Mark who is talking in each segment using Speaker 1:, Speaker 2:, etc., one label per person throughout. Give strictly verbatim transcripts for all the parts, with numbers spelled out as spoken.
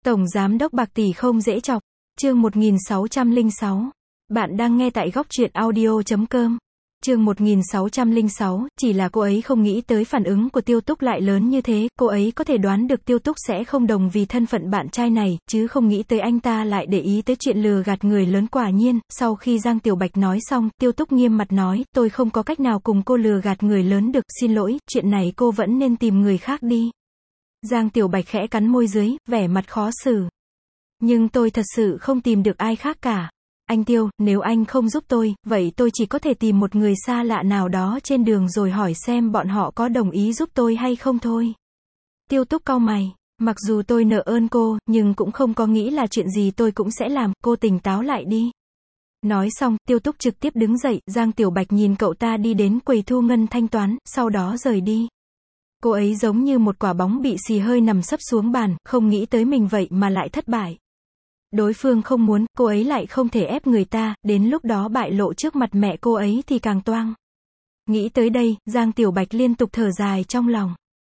Speaker 1: Tổng giám đốc bạc tỷ không dễ chọc. Chương một nghìn sáu trăm lẻ sáu. Bạn đang nghe tại góc truyện audio chấm com. Chương một nghìn sáu trăm lẻ sáu, chỉ là cô ấy không nghĩ tới phản ứng của Tiêu Túc lại lớn như thế, cô ấy có thể đoán được Tiêu Túc sẽ không đồng vì thân phận bạn trai này, chứ không nghĩ tới anh ta lại để ý tới chuyện lừa gạt người lớn. Quả nhiên, sau khi Giang Tiểu Bạch nói xong, Tiêu Túc nghiêm mặt nói, tôi không có cách nào cùng cô lừa gạt người lớn được, xin lỗi, chuyện này cô vẫn nên tìm người khác đi. Giang Tiểu Bạch khẽ cắn môi dưới, vẻ mặt khó xử. Nhưng tôi thật sự không tìm được ai khác cả. Anh Tiêu, nếu anh không giúp tôi, vậy tôi chỉ có thể tìm một người xa lạ nào đó trên đường rồi hỏi xem bọn họ có đồng ý giúp tôi hay không thôi. Tiêu Túc cau mày, mặc dù tôi nợ ơn cô, nhưng cũng không có nghĩ là chuyện gì tôi cũng sẽ làm, cô tỉnh táo lại đi. Nói xong, Tiêu Túc trực tiếp đứng dậy, Giang Tiểu Bạch nhìn cậu ta đi đến quầy thu ngân thanh toán, sau đó rời đi. Cô ấy giống như một quả bóng bị xì hơi nằm sấp xuống bàn, không nghĩ tới mình vậy mà lại thất bại. Đối phương không muốn, cô ấy lại không thể ép người ta, đến lúc đó bại lộ trước mặt mẹ cô ấy thì càng toang. Nghĩ tới đây, Giang Tiểu Bạch liên tục thở dài trong lòng.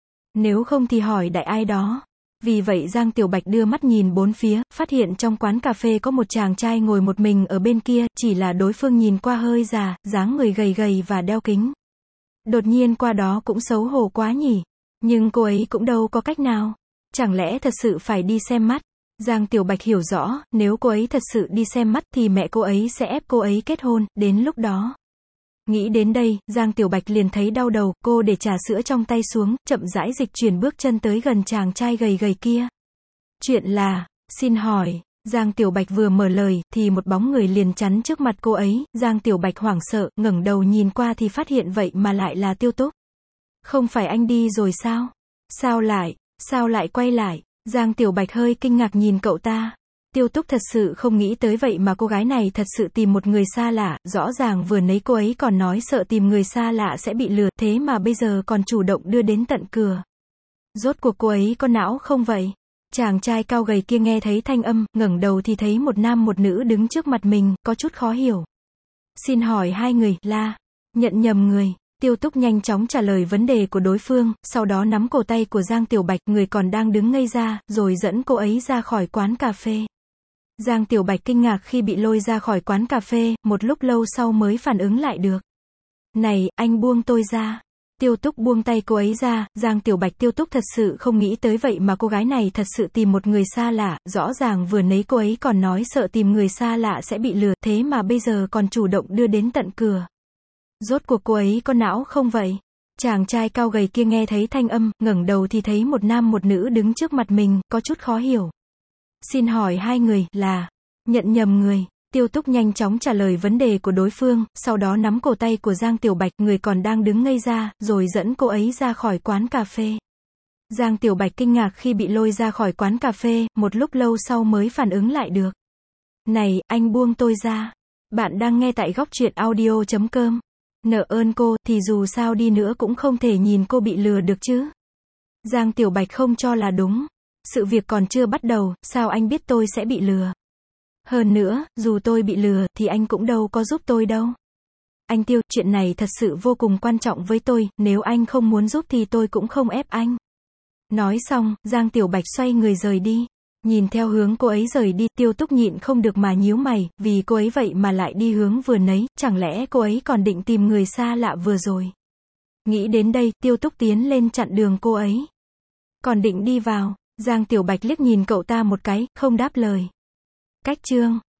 Speaker 1: Nếu không thì hỏi đại ai đó. Vì vậy Giang Tiểu Bạch đưa mắt nhìn bốn phía, phát hiện trong quán cà phê có một chàng trai ngồi một mình ở bên kia, chỉ là đối phương nhìn qua hơi già, dáng người gầy gầy và đeo kính. Đột nhiên qua đó cũng xấu hổ quá nhỉ. Nhưng cô ấy cũng đâu có cách nào. Chẳng lẽ thật sự phải đi xem mắt? Giang Tiểu Bạch hiểu rõ, nếu cô ấy thật sự đi xem mắt thì mẹ cô ấy sẽ ép cô ấy kết hôn, đến lúc đó. Nghĩ đến đây, Giang Tiểu Bạch liền thấy đau đầu, cô để trà sữa trong tay xuống, chậm rãi dịch chuyển bước chân tới gần chàng trai gầy gầy kia. Chuyện là, xin hỏi, Giang Tiểu Bạch vừa mở lời, thì một bóng người liền chắn trước mặt cô ấy, Giang Tiểu Bạch hoảng sợ, ngẩng đầu nhìn qua thì phát hiện vậy mà lại là Tiêu Túc. Không phải anh đi rồi sao? Sao lại, sao lại quay lại? Giang Tiểu Bạch hơi kinh ngạc nhìn cậu ta. Tiêu Túc thật sự không nghĩ tới vậy mà cô gái này thật sự tìm một người xa lạ, rõ ràng vừa nãy cô ấy còn nói sợ tìm người xa lạ sẽ bị lừa, thế mà bây giờ còn chủ động đưa đến tận cửa. Rốt cuộc cô ấy có não không vậy? Chàng trai cao gầy kia nghe thấy thanh âm, ngẩng đầu thì thấy một nam một nữ đứng trước mặt mình, có chút khó hiểu. Xin hỏi hai người, là, nhận nhầm người. Tiêu Túc nhanh chóng trả lời vấn đề của đối phương, sau đó nắm cổ tay của Giang Tiểu Bạch, người còn đang đứng ngây ra, rồi dẫn cô ấy ra khỏi quán cà phê. Giang Tiểu Bạch kinh ngạc khi bị lôi ra khỏi quán cà phê, một lúc lâu sau mới phản ứng lại được. Này, anh buông tôi ra. Tiêu Túc buông tay cô ấy ra, Giang Tiểu Bạch Tiêu Túc thật sự không nghĩ tới vậy mà cô gái này thật sự tìm một người xa lạ, rõ ràng vừa nãy cô ấy còn nói sợ tìm người xa lạ sẽ bị lừa, thế mà bây giờ còn chủ động đưa đến tận cửa. Rốt cuộc cô ấy có não không vậy? Chàng trai cao gầy kia nghe thấy thanh âm, ngẩng đầu thì thấy một nam một nữ đứng trước mặt mình, có chút khó hiểu. Xin hỏi hai người, là, nhận nhầm người. Tiêu Túc nhanh chóng trả lời vấn đề của đối phương, sau đó nắm cổ tay của Giang Tiểu Bạch, người còn đang đứng ngây ra, rồi dẫn cô ấy ra khỏi quán cà phê. Giang Tiểu Bạch kinh ngạc khi bị lôi ra khỏi quán cà phê, một lúc lâu sau mới phản ứng lại được. Này, anh buông tôi ra. Bạn đang nghe tại góc truyện audio chấm com. Nợ ơn cô, thì dù sao đi nữa cũng không thể nhìn cô bị lừa được chứ. Giang Tiểu Bạch không cho là đúng. Sự việc còn chưa bắt đầu, sao anh biết tôi sẽ bị lừa? Hơn nữa, dù tôi bị lừa, thì anh cũng đâu có giúp tôi đâu. Anh Tiêu, chuyện này thật sự vô cùng quan trọng với tôi, nếu anh không muốn giúp thì tôi cũng không ép anh. Nói xong, Giang Tiểu Bạch xoay người rời đi. Nhìn theo hướng cô ấy rời đi, Tiêu Túc nhịn không được mà nhíu mày, vì cô ấy vậy mà lại đi hướng vừa nấy, chẳng lẽ cô ấy còn định tìm người xa lạ vừa rồi. Nghĩ đến đây, Tiêu Túc tiến lên chặn đường cô ấy. Còn định đi vào, Giang Tiểu Bạch liếc nhìn cậu ta một cái, không đáp lời. Cách chương